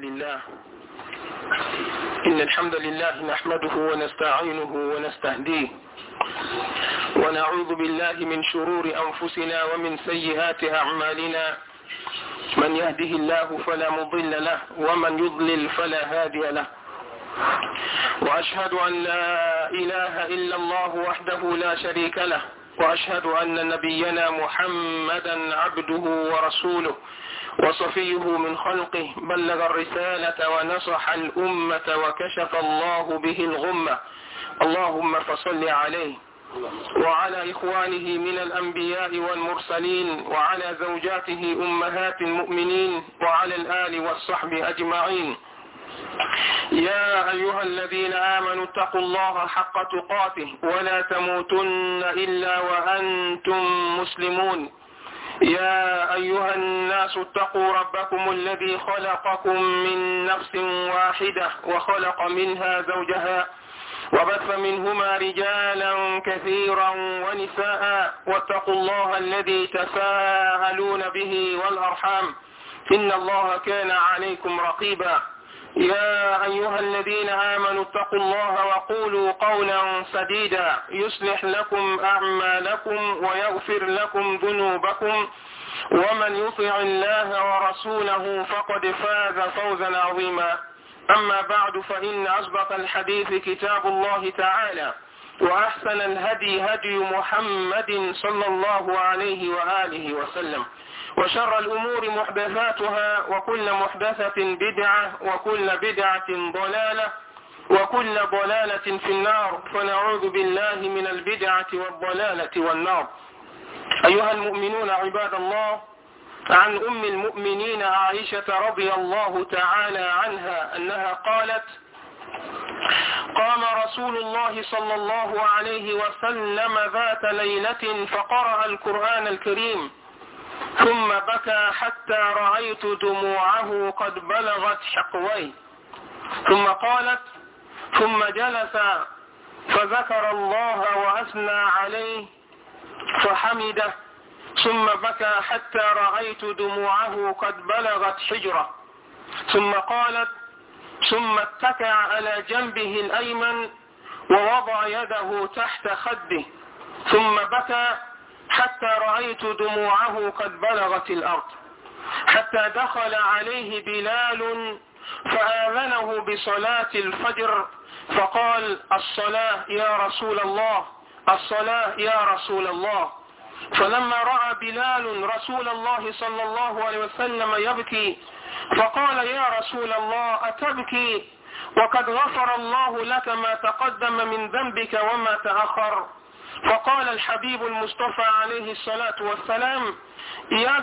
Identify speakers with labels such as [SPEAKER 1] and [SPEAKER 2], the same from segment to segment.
[SPEAKER 1] لله إن الحمد لله نحمده ونستعينه ونستهديه ونعوذ بالله من شرور أنفسنا ومن سيئات أعمالنا من يهده الله فلا مضل له ومن يضلل فلا هادي له وأشهد أن لا إله إلا الله وحده لا شريك له وأشهد أن نبينا محمدا عبده ورسوله وصفيه من خلقه بلغ الرسالة ونصح الأمة وكشف الله به الغمة اللهم فصل عليه وعلى إخوانه من الأنبياء والمرسلين وعلى زوجاته أمهات المؤمنين وعلى الآل والصحب أجمعين. يا أيها الذين آمنوا اتقوا الله حق تقاته ولا تموتن إلا وأنتم مسلمون. يا أيها الناس اتقوا ربكم الذي خلقكم من نفس واحدة وخلق منها زوجها وبث منهما رجالا كثيرا ونساء واتقوا الله الذي تساءلون به والأرحام إن الله كان عليكم رقيبا. يا أيها الذين آمنوا اتقوا الله وقولوا قولا سديدا يصلح لكم أعمالكم ويغفر لكم ذنوبكم ومن يطع الله ورسوله فقد فاز فوزا عظيما. أما بعد فإن أصدق الحديث كتاب الله تعالى وأحسن الهدي هدي محمد صلى الله عليه وآله وسلم وشر الأمور محدثاتها وكل محدثة بدعة وكل بدعة ضلالة وكل ضلالة في النار فنعوذ بالله من البدعة والضلالة والنار. أيها المؤمنون عباد الله، عن أم المؤمنين عائشة رضي الله تعالى عنها أنها قالت: قام رسول الله صلى الله عليه وسلم ذات ليلة فقرأ القرآن الكريم ثم بكى حتى رأيت دموعه قد بلغت حقويه. ثم قالت: ثم جلس فذكر الله وأثنى عليه فحمده ثم بكى حتى رأيت دموعه قد بلغت حجره. ثم قالت: ثم اتكأ على جنبه الأيمن ووضع يده تحت خده ثم بكى حتى رأيت دموعه قد بلغت الأرض حتى دخل عليه بلال فآذنه بصلاة الفجر فقال: الصلاة يا رسول الله، الصلاة يا رسول الله. فلما رأى بلال رسول الله صلى الله عليه وسلم يبكي فقال: يا رسول الله أتبكي وقد غفر الله لك ما تقدم من ذنبك وما تأخر؟ فقال الحبيب المصطفى عليه الصلاة والسلام: يا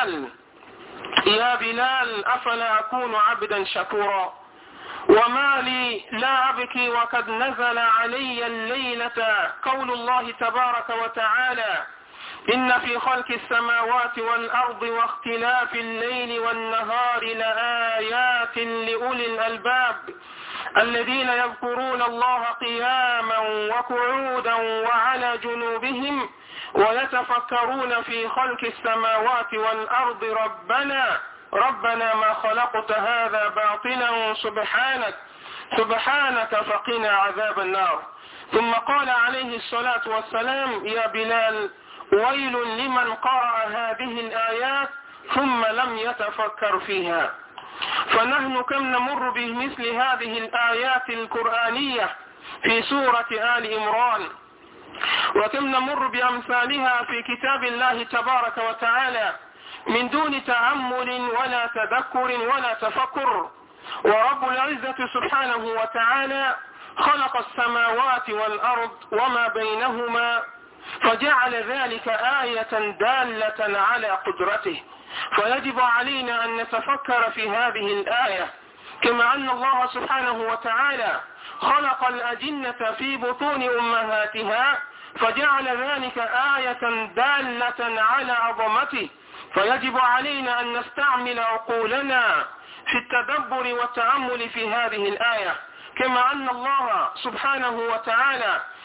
[SPEAKER 1] بلال أفلا أكون عبدا شكورا؟ وما لي لا أبكي وقد نزل علي الليلة قول الله تبارك وتعالى: إن في خلق السماوات والأرض واختلاف الليل والنهار لآيات لأولي الألباب الذين يذكرون الله قياما وقعودا وعلى جنوبهم ويتفكرون في خلق السماوات والأرض ربنا ما خلقت هذا باطلا سبحانك فقنا عذاب النار. ثم قال عليه الصلاة والسلام: يا بلال ويل لمن قرأ هذه الآيات ثم لم يتفكر فيها. فنحن كم نمر بمثل هذه الآيات القرآنية في سورة آل عمران، وكم نمر بأمثالها في كتاب الله تبارك وتعالى من دون تأمل ولا تذكر ولا تفكر. ورب العزة سبحانه وتعالى خلق السماوات والأرض وما بينهما فجعل ذلك آية دالة على قدرته، فيجب علينا أن نتفكر في هذه الآية. كما أن الله سبحانه وتعالى خلق الأجنة في بطون أمهاتها فجعل ذلك آية دالة على عظمته، فيجب علينا أن نستعمل عقولنا في التدبر والتأمل في هذه الآية. كما أن الله سبحانه وتعالى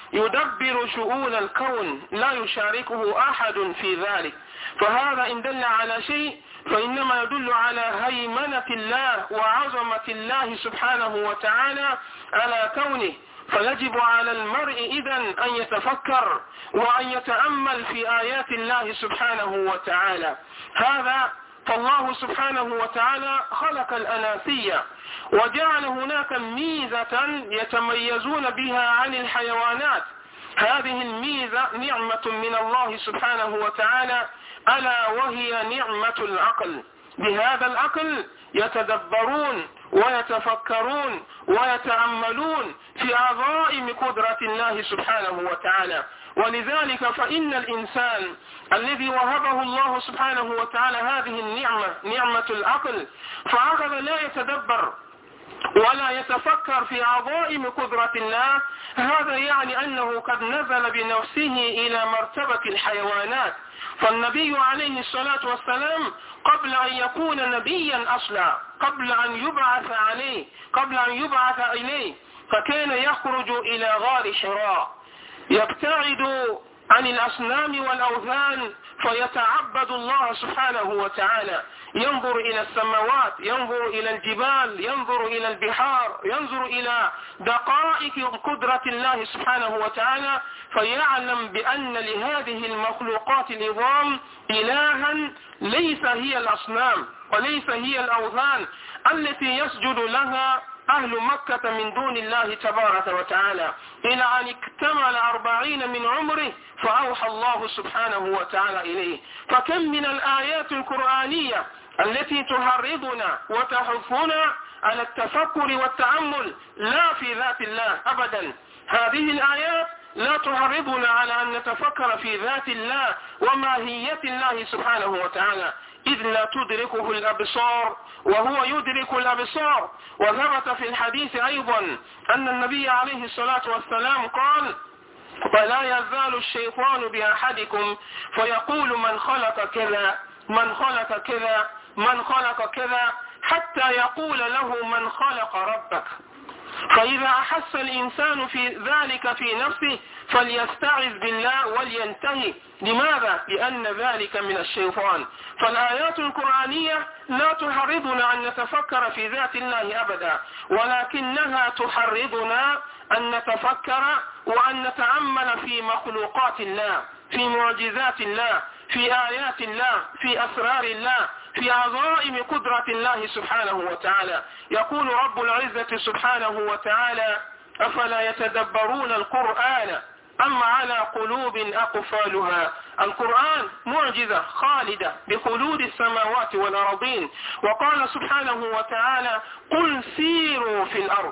[SPEAKER 1] يدبر شؤون الكون لا يشاركه أحد في ذلك. فهذا إن دل على شيء فإنما يدل على هيمنة الله وعظمة الله سبحانه وتعالى على كونه. فيجب على المرء إذن أن يتفكر وأن يتأمل في آيات الله سبحانه وتعالى. هذا فالله سبحانه وتعالى خلق الأناسية وجعل هناك ميزة يتميزون بها عن الحيوانات. هذه الميزة نعمة من الله سبحانه وتعالى، ألا وهي نعمة العقل. بهذا العقل يتدبرون ويتفكرون ويتأملون في عظائم قدرة الله سبحانه وتعالى. ولذلك فإن الإنسان الذي وهبه الله سبحانه وتعالى هذه النعمة، نعمة العقل، فأخذ لا يتدبر ولا يتفكر في عظائم قدرة الله، هذا يعني أنه قد نزل بنفسه إلى مرتبة الحيوانات. فالنبي عليه الصلاة والسلام قبل أن يكون نبيا أصلا، قبل أن يبعث إليه، فكان يخرج إلى غار حراء يبتعد عن الأصنام والأوثان فيتعبد الله سبحانه وتعالى، ينظر إلى السماوات، ينظر إلى الجبال، ينظر إلى البحار، ينظر إلى دقائق قدرة الله سبحانه وتعالى، فيعلم بأن لهذه المخلوقات العظام إلها ليس هي الأصنام وليس هي الأوثان التي يسجد لها أهل مكة من دون الله تبارك وتعالى، إلى أن اكتمل 40 من عمره فأوحى الله سبحانه وتعالى إليه. فكم من الآيات القرآنية التي تهرضنا وتحثنا على التفكر والتأمل لا في ذات الله أبدا. هذه الآيات لا تهرضنا على أن نتفكر في ذات الله وماهية الله سبحانه وتعالى، إذ لا تدركه الأبصار وهو يدرك الأبصار. وثبت في الحديث أيضا أن النبي عليه الصلاة والسلام قال: فلا يزال الشيطان بأحدكم فيقول من خلق كذا، من خلق كذا، من خلق كذا، حتى يقول له من خلق ربك. فإذا أحس الإنسان في ذلك في نفسه فليستعذ بالله ولينتهي. لماذا؟ لأن ذلك من الشيطان. فالآيات القرآنية لا تحرضنا أن نتفكر في ذات الله أبدا، ولكنها تحرضنا أن نتفكر وأن نتأمل في مخلوقات الله، في معجزات الله، في آيات الله، في أسرار الله، في عظائم قدرة الله سبحانه وتعالى. يقول رب العزة سبحانه وتعالى: أفلا يتدبرون القرآن أم على قلوب أقفالها. القرآن معجزة خالدة بخلود السماوات والأرضين. وقال سبحانه وتعالى: قل سيروا في الأرض،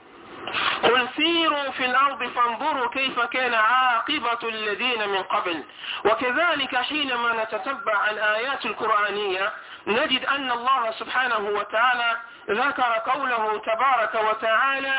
[SPEAKER 1] قل سيروا في الأرض فانظروا كيف كان عاقبة الذين من قبل. وكذلك حينما نتتبع الآيات القرآنية نجد أن الله سبحانه وتعالى ذكر قوله تبارك وتعالى: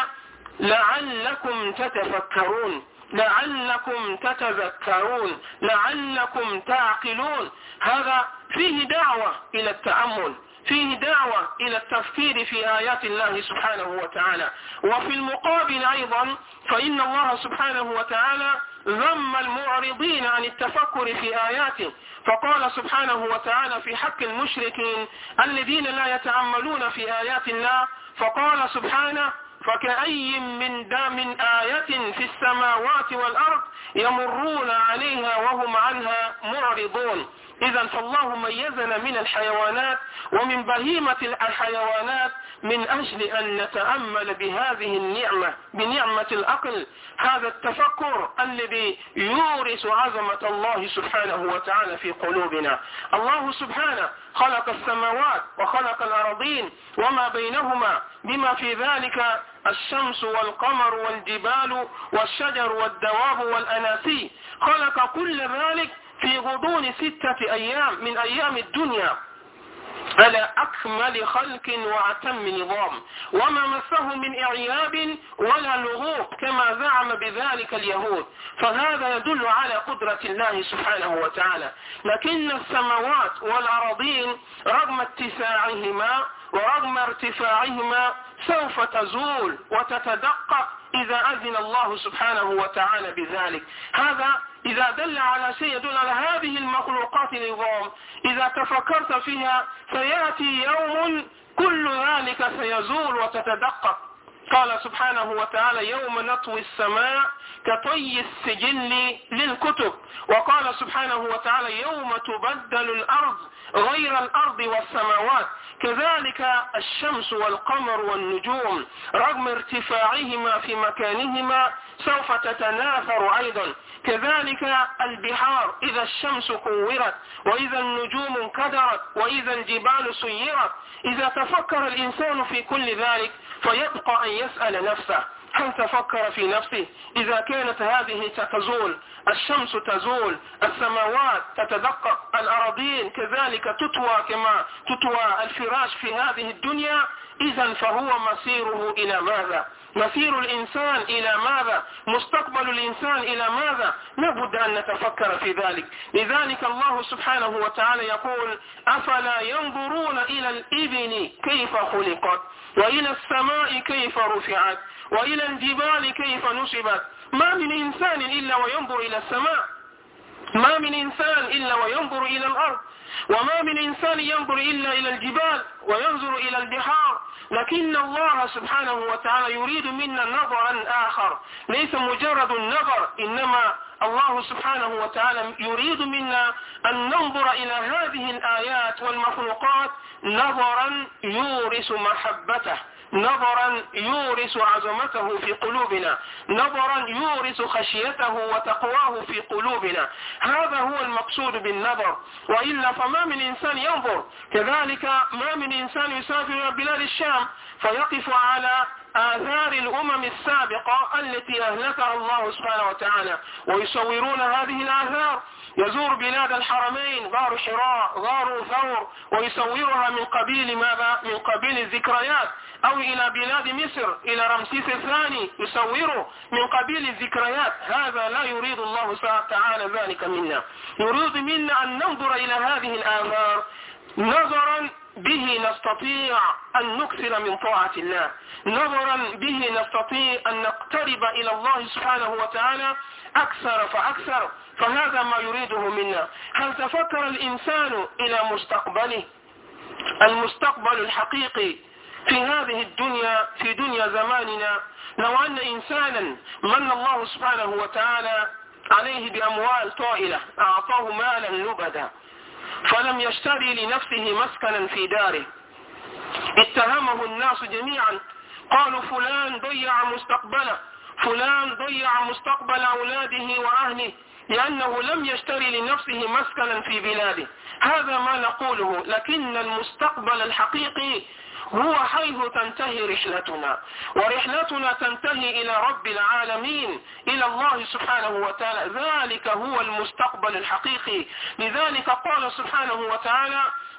[SPEAKER 1] لعلكم تتفكرون، لعلكم تتذكرون، لعلكم تعقلون. هذا فيه دعوة إلى التأمل، فيه دعوة إلى التفكير في آيات الله سبحانه وتعالى. وفي المقابل أيضا فإن الله سبحانه وتعالى ذم المعرضين عن التفكر في آياته، فقال سبحانه وتعالى في حق المشركين الذين لا يتأملون في آيات الله، فقال سبحانه: فكأي من آية في السماوات والأرض يمرون عليها وهم عنها معرضون. إذن فالله ميزنا من الحيوانات ومن بهيمة الحيوانات من أجل أن نتأمل بهذه النعمة، بنعمة العقل، هذا التفكر الذي يورث عظمة الله سبحانه وتعالى في قلوبنا. الله سبحانه خلق السماوات وخلق الأرضين وما بينهما بما في ذلك الشمس والقمر والجبال والشجر والدواب والأناسي، خلق كل ذلك في غضون 6 أيام من أيام الدنيا على أكمل خلق وأتم نظام، وما مسه من إعياب ولا لغوب كما زعم بذلك اليهود. فهذا يدل على قدرة الله سبحانه وتعالى. لكن السماوات والأراضين رغم اتساعهما ورغم ارتفاعهما سوف تزول وتتدقق إذا أذن الله سبحانه وتعالى بذلك. هذا إذا دل على شيء يدل على هذه المخلوقات العظام، إذا تفكرت فيها سيأتي يوم كل ذلك سيزول وتتدقق. قال سبحانه وتعالى يوم نطوي السماء كطي السجل للكتب، وقال سبحانه وتعالى يوم تبدل الأرض غير الأرض والسماوات. كذلك الشمس والقمر والنجوم رغم ارتفاعهما في مكانهما سوف تتناثر أيضا. كذلك البحار إذا الشمس كورت وإذا النجوم انكدرت وإذا الجبال سيرت. إذا تفكر الإنسان في كل ذلك فيبقى أن يسأل نفسه هل تفكر في نفسه إذا كانت هذه ستزول، الشمس تزول، السماوات تتدقق، الأراضين كذلك تطوى كما تطوى الفراش في هذه الدنيا، إذا فهو مسيره إلى ماذا؟ مسير الإنسان إلى ماذا؟ مستقبل الإنسان إلى ماذا؟ لابد أن نتفكر في ذلك. لذلك الله سبحانه وتعالى يقول أفلا ينظرون إلى الإبل كيف خلقت وإلى السماء كيف رفعت وإلى الجبال كيف نصبت. ما من إنسان إلا وينظر إلى السماء، ما من إنسان إلا وينظر إلى الأرض، وما من إنسان ينظر إلا إلى الجبال وينظر إلى البحار. لكن الله سبحانه وتعالى يريد منا نظرا آخر، ليس مجرد النظر، إنما الله سبحانه وتعالى يريد منا أن ننظر إلى هذه الآيات والمخلوقات نظرا يورث محبته، نظرا يورث عظمته في قلوبنا، نظرا يورث خشيته وتقواه في قلوبنا. هذا هو المقصود بالنظر، وإلا فما من إنسان ينظر. كذلك ما من إنسان يسافر إلى بلاد الشام فيقف على آثار الأمم السابقة التي أهلكها الله سبحانه وتعالى ويصورون هذه الآثار. يزور بلاد الحرمين، غار حراء، غار ثور، ويصورها من قبيل ماذا؟ من قبيل الذكريات. أو إلى بلاد مصر، إلى رمسيس الثاني، يصوره من قبيل الذكريات. هذا لا يريد الله تعالى ذلك منا، يريد منا أن ننظر إلى هذه الآثار نظرا به نستطيع أن نكثر من طاعة الله، نظرا به نستطيع أن نقترب إلى الله سبحانه وتعالى أكثر فأكثر. فهذا ما يريده منا. هل تفكر الإنسان إلى مستقبله، المستقبل الحقيقي في هذه الدنيا، في دنيا زماننا؟ لو أن إنسانا من الله سبحانه وتعالى عليه بأموال طائلة، أعطاه مالا لبدا، فلم يشتري لنفسه مسكنا في داره، اتهمه الناس جميعا، قالوا فلان ضيع مستقبله، فلان ضيع مستقبل أولاده وأهله لأنه لم يشتري لنفسه مسكنا في بلاده. هذا ما نقوله. لكن المستقبل الحقيقي هو حيث تنتهي رحلتنا، ورحلتنا تنتهي إلى رب العالمين، إلى الله سبحانه وتعالى. ذلك هو المستقبل الحقيقي. لذلك قال سبحانه وتعالى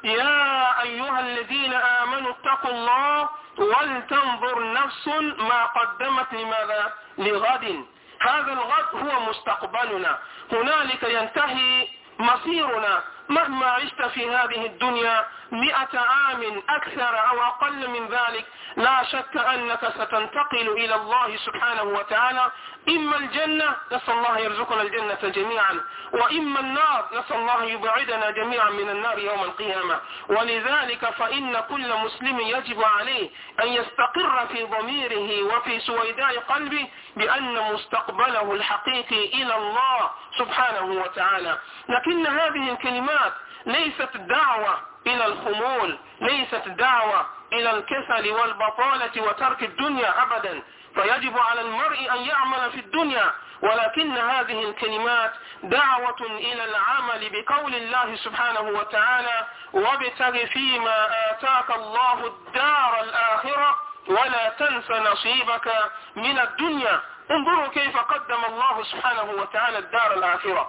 [SPEAKER 1] يا أيها الذين آمنوا اتقوا الله ولتنظر نفس ما قدمت لماذا؟ لغد. هذا الغد هو مستقبلنا، هنالك ينتهي مصيرنا. مهما عشت في هذه الدنيا 100 عام أكثر أو أقل من ذلك، لا شك أنك ستنتقل إلى الله سبحانه وتعالى، إما الجنة، نسأل الله يرزقنا الجنة جميعا، وإما النار، نسأل الله يبعدنا جميعا من النار يوم القيامة. ولذلك فإن كل مسلم يجب عليه أن يستقر في ضميره وفي سويداء قلبه بأن مستقبله الحقيقي إلى الله سبحانه وتعالى. لكن هذه الكلمات ليست دعوة إلى الخمول، ليست دعوة إلى الكسل والبطالة وترك الدنيا أبدا، فيجب على المرء أن يعمل في الدنيا. ولكن هذه الكلمات دعوة إلى العمل بقول الله سبحانه وتعالى وابتغ فيما آتاك الله الدار الآخرة ولا تنس نصيبك من الدنيا. انظروا كيف قدم الله سبحانه وتعالى الدار الآخرة،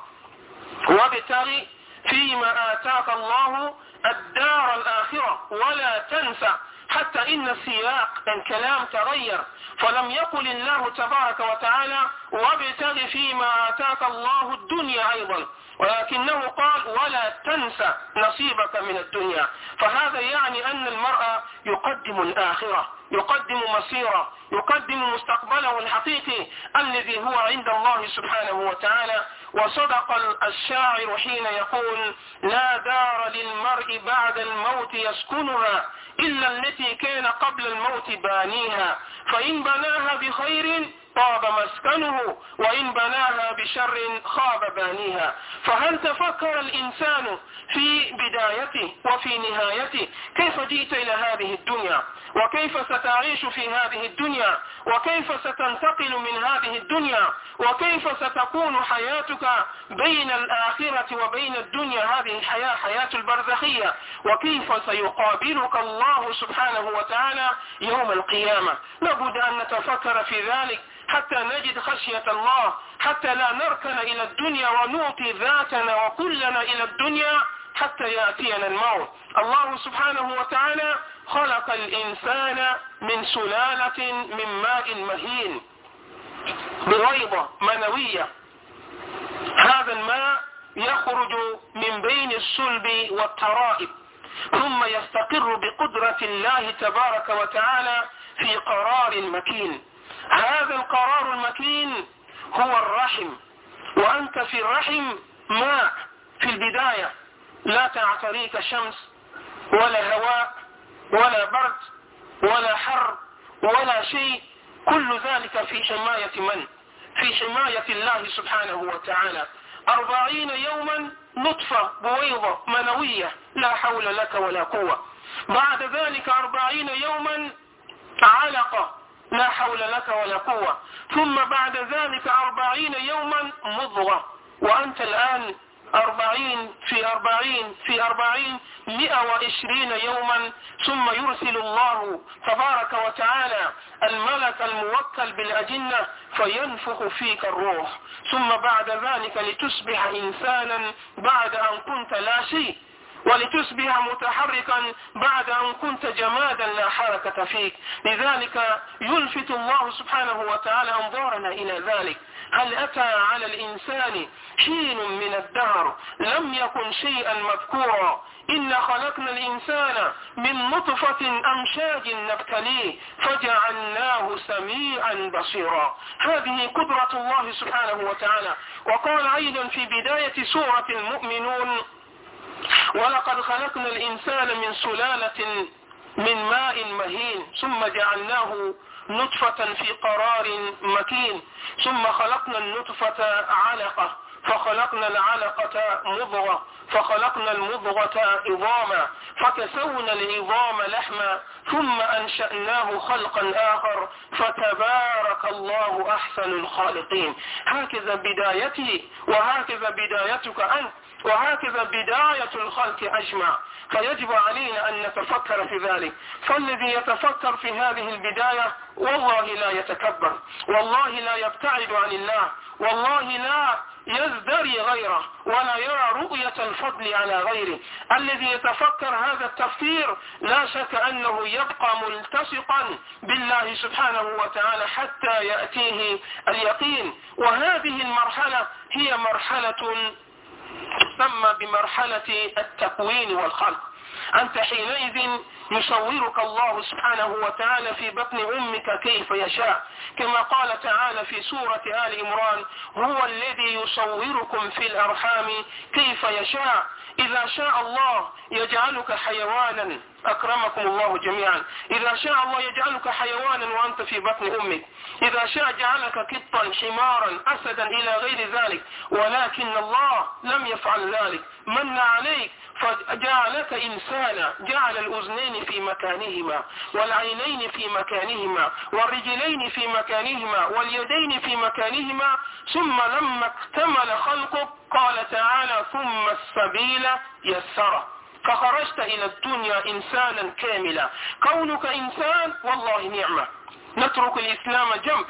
[SPEAKER 1] وابتغ فيما آتاك الله الدار الآخرة ولا تنسى. حتى إن سياق الكلام تغير، فلم يقل الله تبارك وتعالى وابتغ فيما آتاك الله الدنيا أيضا، ولكنه قال ولا تنسى نصيبك من الدنيا. فهذا يعني أن المرء يقدم الآخرة، يقدم مسيرة، يقدم مستقبله الحقيقي الذي هو عند الله سبحانه وتعالى. وصدق الشاعر حين يقول: لا دار للمرء بعد الموت يسكنها إلا التي كان قبل الموت بانيها، فإن بناها بخير طاب مسكنه وإن بناها بشر خاب بانيها. فهل تفكر الإنسان في بدايته وفي نهايته كيف جئت إلى هذه الدنيا، وكيف ستعيش في هذه الدنيا، وكيف ستنتقل من هذه الدنيا، وكيف ستكون حياتك بين الآخرة وبين الدنيا، هذه الحياة حياة البرزخية، وكيف سيقابلك الله سبحانه وتعالى يوم القيامة. لابد أن نتفكر في ذلك حتى نجد خشية الله، حتى لا نركن إلى الدنيا ونعطي ذاتنا وكلنا إلى الدنيا حتى يأتينا الموت. الله سبحانه وتعالى خلق الإنسان من سلالة من ماء مهين بويضة منوية. هذا الماء يخرج من بين الصلب والترائب ثم يستقر بقدرة الله تبارك وتعالى في قرار مكين. هذا القرار المكين هو الرحم، وأنت في الرحم ماء في البداية، لا تعتريك شمس ولا هواء ولا برد ولا حر ولا شيء، كل ذلك في حماية من؟ في حماية الله سبحانه وتعالى. 40 يوما نطفة بويضة منوية لا حول لك ولا قوة، بعد ذلك 40 يوما علقة لا حول لك ولا قوة، ثم بعد ذلك 40 يوما مضغة، وأنت الآن 40 في 40 120 يوما، ثم يرسل الله تبارك وتعالى الملك الموكل بالأجنة فينفخ فيك الروح، ثم بعد ذلك لتصبح إنسانا بعد أن كنت لا شيء، ولتصبح متحركا بعد أن كنت جمادا لا حركة فيك. لذلك يلفت الله سبحانه وتعالى أنظارنا إلى ذلك. هل أتى على الإنسان حين من الدهر لم يكن شيئا مذكورا؟ إن خلقنا الإنسان من نطفة أمشاج نبتليه فجعلناه سميعا بصيرا. هذه قدرة الله سبحانه وتعالى. وقال أيضا في بداية سورة المؤمنون: ولقد خلقنا الإنسان من سلالة من ماء مهين ثم جعلناه نطفة في قرار مكين ثم خلقنا النطفة علقة فخلقنا العلقة مضغة فخلقنا المضغة عظاما فكسونا العظام لحما ثم أنشأناه خلقا آخر فتبارك الله أحسن الخالقين. هكذا بدايتي وهكذا بدايتك أنت وهكذا بداية الخلق أجمع. فيجب علينا أن نتفكر في ذلك. فالذي يتفكر في هذه البداية والله لا يتكبر، والله لا يبتعد عن الله، والله لا يزدري غيره ولا يرى رؤية الفضل على غيره. الذي يتفكر هذا التفكير لا شك أنه يبقى ملتصقا بالله سبحانه وتعالى حتى يأتيه اليقين. وهذه المرحلة هي مرحلة تسمى بمرحلة التكوين والخلق. أنت حينئذ يصورك الله سبحانه وتعالى في بطن أمك كيف يشاء، كما قال تعالى في سورة آل عمران: هو الذي يصوركم في الأرحام كيف يشاء. إذا شاء الله يجعلك حيوانا، أكرمكم الله جميعا، إذا شاء الله يجعلك حيوانا وأنت في بطن أمك، إذا شاء جعلك قطا حمارا أسدا إلى غير ذلك، ولكن الله لم يفعل ذلك، من عليك فجعلك إنسانا، جعل الأذنين في مكانهما والعينين في مكانهما والرجلين في مكانهما واليدين في مكانهما، ثم لما اكتمل خلقك قال تعالى: ثم السبيل يسره، فخرجت إلى الدنيا إنسانا كاملا. كونك إنسان والله نعمة، نترك الإسلام جنب،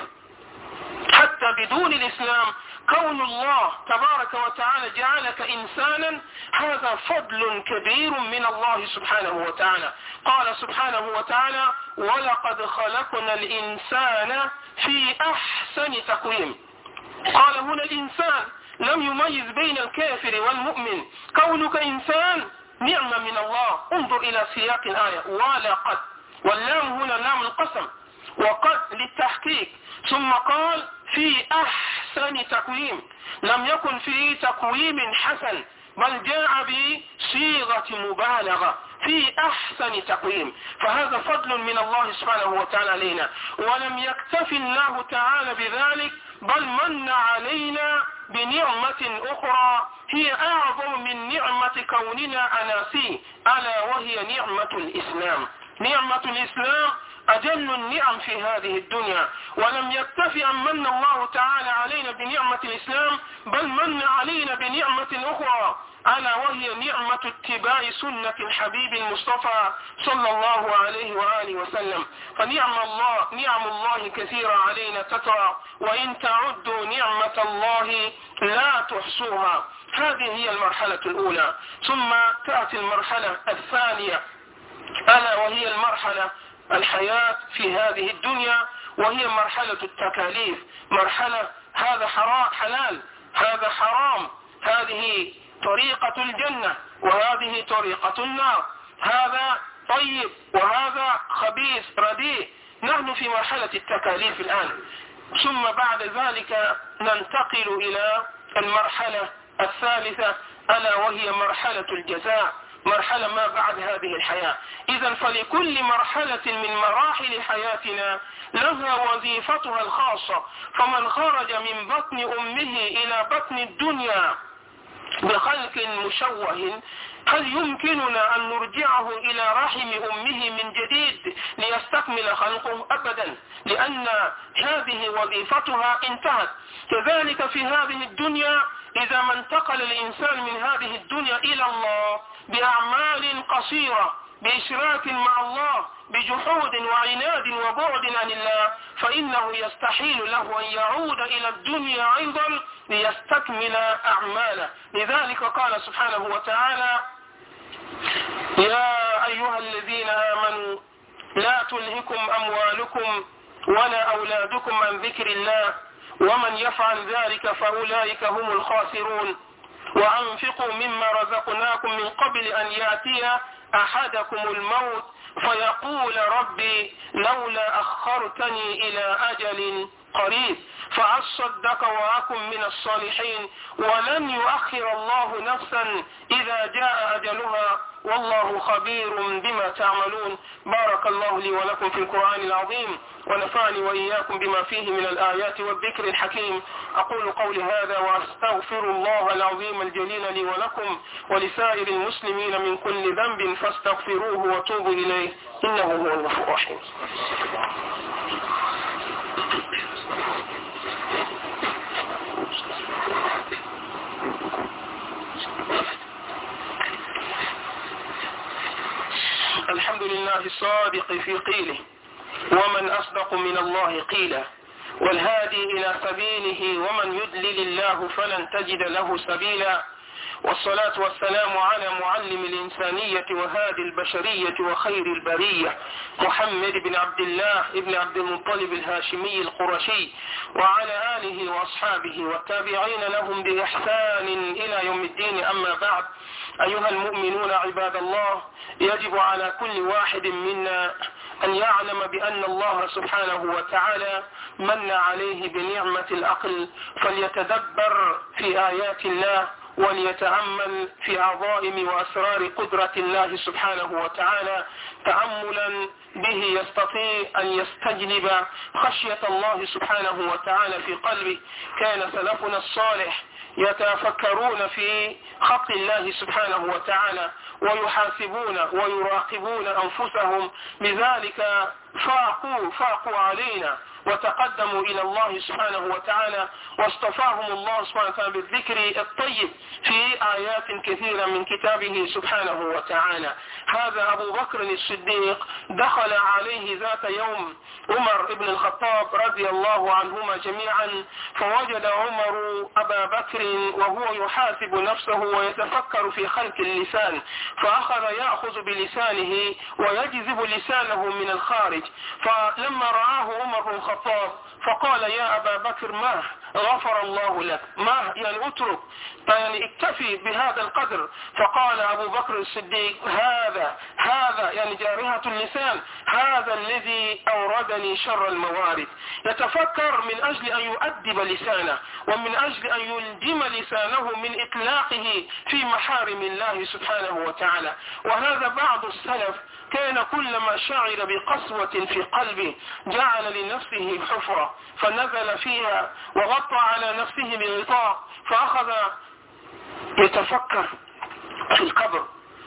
[SPEAKER 1] حتى بدون الإسلام كون الله تبارك وتعالى جعلك إنسانا هذا فضل كبير من الله سبحانه وتعالى. قال سبحانه وتعالى: ولقد خلقنا الإنسان في أحسن تقويم. قال هنا الإنسان، لم يميز بين الكافر والمؤمن. كونك إنسان نعمة من الله. انظر إلى سياق الآية: ولقد واللام هنا لام القسم وقد للتحقيق. ثم قال في أحسن تقويم، لم يكن في تقويم حسن بل جاء بصيغة مبالغة في أحسن تقويم، فهذا فضل من الله سبحانه وتعالى علينا. ولم يكتفي الله تعالى بذلك بل من علينا بنعمة أخرى هي أعظم من نعمة كوننا أناسي، ألا وهي نعمة الإسلام. نعمة الإسلام أجل النعم في هذه الدنيا. ولم يكتفي أن من الله تعالى علينا بنعمة الإسلام بل من علينا بنعمة أخرى، ألا وهي نعمة اتباع سنة الحبيب المصطفى صلى الله عليه وآله وسلم. نعم الله كثيرة علينا تترى، وإن تعدوا نعمة الله لا تحصوها. هذه هي المرحلة الأولى. ثم تأتي المرحلة الثانية، ألا وهي المرحلة الحياة في هذه الدنيا، وهي مرحلة التكاليف. مرحلة هذا حلال، هذا حرام، هذه طريقة الجنة وهذه طريقة النار، هذا طيب وهذا خبيث رديء. نحن في مرحلة التكاليف الآن. ثم بعد ذلك ننتقل إلى المرحلة الثالثة، ألا وهي مرحلة الجزاء، مرحلة ما بعد هذه الحياة. إذن فلكل مرحلة من مراحل حياتنا لها وظيفتها الخاصة. فمن خرج من بطن أمه إلى بطن الدنيا بخلق مشوه، هل يمكننا أن نرجعه إلى رحم أمه من جديد ليستكمل خلقه؟ أبدا، لأن هذه وظيفتها انتهت. كذلك في هذه الدنيا إذا ما انتقل الإنسان من هذه الدنيا إلى الله بأعمال قصيرة، بإشراك مع الله، بجحود وعناد وبعد عن الله، فإنه يستحيل له أن يعود إلى الدنيا أيضا ليستكمل أعماله. لذلك قال سبحانه وتعالى: يا أيها الذين آمنوا لا تلهكم أموالكم ولا أولادكم عن ذكر الله ومن يفعل ذلك فأولئك هم الخاسرون وأنفقوا مما رزقناكم من قبل أن يأتي أحدكم الموت فيقول ربي لولا أخرتني إلى أجل قريب فأصدق وأكن من الصالحين ولن يؤخر الله نفسا إذا جاء أجلها والله خبير بما تعملون. بارك الله لي ولكم في القرآن العظيم ونفعني وإياكم بما فيه من الآيات والذكر الحكيم. أقول قولي هذا وأستغفر الله العظيم الجليل لي ولكم ولسائر المسلمين من كل ذنب فاستغفروه وتوبوا إليه إنه هو الغفور الرحيم. الحمد لله الصادق في قيله ومن أصدق من الله قيلا والهادي إلى سبيله ومن يضلل الله فلن تجد له سبيلا. والصلاة والسلام على معلم الإنسانية وهادي البشرية وخير البرية محمد بن عبد الله ابن عبد المطلب الهاشمي القرشي وعلى آله وأصحابه والتابعين لهم بإحسان إلى يوم الدين. أما بعد، أيها المؤمنون عباد الله، يجب على كل واحد منا أن يعلم بأن الله سبحانه وتعالى من عليه بنعمة العقل، فليتدبر في آيات الله وليتأمل في عظائم وأسرار قدرة الله سبحانه وتعالى تأملا به يستطيع أن يستجلب خشية الله سبحانه وتعالى في قلبه. كان سلفنا الصالح يتفكرون في خلق الله سبحانه وتعالى ويحاسبون ويراقبون أنفسهم، لذلك فاقوا علينا وتقدموا إلى الله سبحانه وتعالى واصطفاهم الله سبحانه وتعالى بالذكر الطيب في آيات كثيرة من كتابه سبحانه وتعالى. هذا أبو بكر الصديق دخل عليه ذات يوم عمر بن الخطاب رضي الله عنهما جميعا، فوجد عمر أبا بكر وهو يحاسب نفسه ويتفكر في خلق اللسان، فأخذ يأخذ بلسانه ويجذب لسانه من الخارج. فلما رآه عمر بن الخطاب فقال: يا أبا بكر غفر الله لك. ما يعني اترك، يعني اكتفي بهذا القدر. فقال أبو بكر الصديق هذا يعني جارحة اللسان، هذا الذي أوردني شر الموارد. يتفكر من أجل أن يؤدب لسانه، ومن أجل أن يلجم لسانه من إطلاقه في محارم الله سبحانه وتعالى. وهذا بعض السلف كان كلما شعر بقسوة في قلبه جعل لنفسه حفرة فنزل فيها وغطى على نفسه بغطاء، فأخذ يتفكر في القبر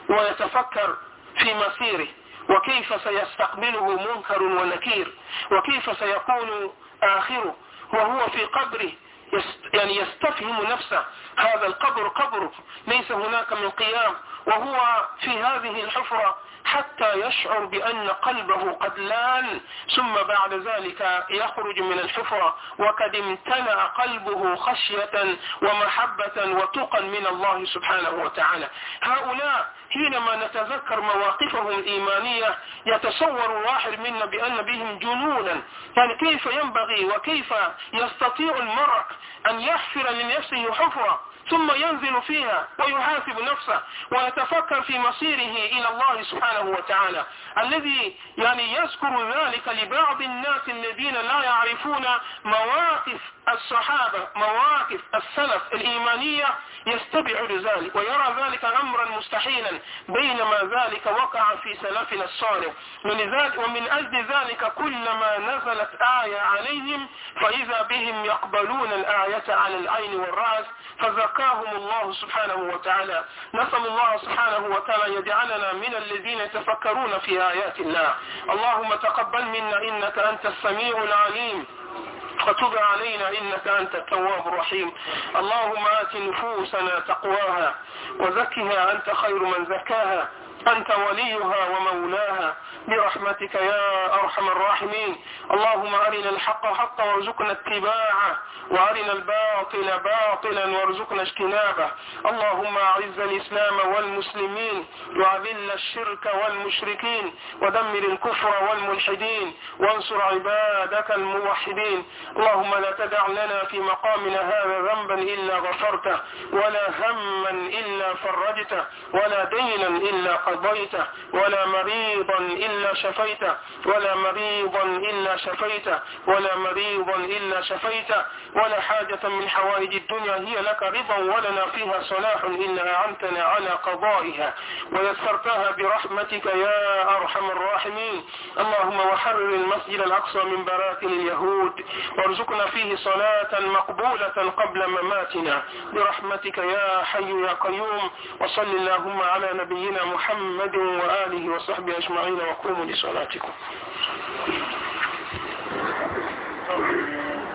[SPEAKER 1] ويتفكر في مصيره، وكيف سيستقبله منكر ونكير، وكيف سيكون آخره وهو في قبره. يعني يستفهم نفسه، هذا القبر قبره، ليس هناك من قيام، وهو في هذه الحفرة حتى يشعر بأن قلبه قد لان، ثم بعد ذلك يخرج من الحفرة وقد امتلأ قلبه خشية ومحبة وتقى من الله سبحانه وتعالى. هؤلاء حينما نتذكر مواقفهم الإيمانية يتصور الواحد منا بأن بهم جنونا. يعني كيف ينبغي وكيف يستطيع المرء أن يحفر لنفسه حفرة ثم ينزل فيها ويحاسب نفسه ويتفكر في مصيره إلى الله سبحانه وتعالى، الذي يعني يذكر ذلك لبعض الناس الذين لا يعرفون مواقف الصحابة، مواقف السلف الإيمانية، يستبعد ذلك ويرى ذلك أمرا مستحيلا، بينما ذلك وقع في سلفنا الصالح. ومن أجل ذلك كلما نزلت آية عليهم فإذا بهم يقبلون الآية على العين والرأس، فزكاهم الله سبحانه وتعالى. نسأل الله سبحانه وتعالى يجعلنا من الذين يتفكرون في آيات الله. اللهم تقبل منا إنك أنت السميع العليم، وتب علينا إنك أنت التواب الرحيم. اللهم آت نفوسنا تقواها وزكها أنت خير من زكاها، أنت وليها ومولاها، برحمتك يا أرحم الراحمين. اللهم أرنا الحق حقا وارزقنا اتباعه، وأرنا الباطل باطلا وارزقنا اجتنابه. اللهم أعز الإسلام والمسلمين، وأذل الشرك والمشركين، ودمر الكفر والملحدين، وانصر عبادك الموحدين. اللهم لا تدع لنا في مقامنا هذا ذنبا إلا غفرته، ولا هما إلا فرجته، ولا دينا إلا قضيته، ولا مريضا إلا شفيته، ولا مريضا إلا شفيته، ولا مريضا إلا شفيته، ولا حاجة من حوائج الدنيا هي لك رضا ولنا فيها صلاح إلا أعنتنا على قضائها ويسرتها برحمتك يا أرحم الراحمين. اللهم وحرر المسجد الأقصى من براثن اليهود، وارزقنا فيه صلاة مقبولة قبل مماتنا برحمتك يا حي يا قيوم. وصل اللهم على نبينا محمد وآله وصحبه أجمعين، وقوموا لصلاتكم.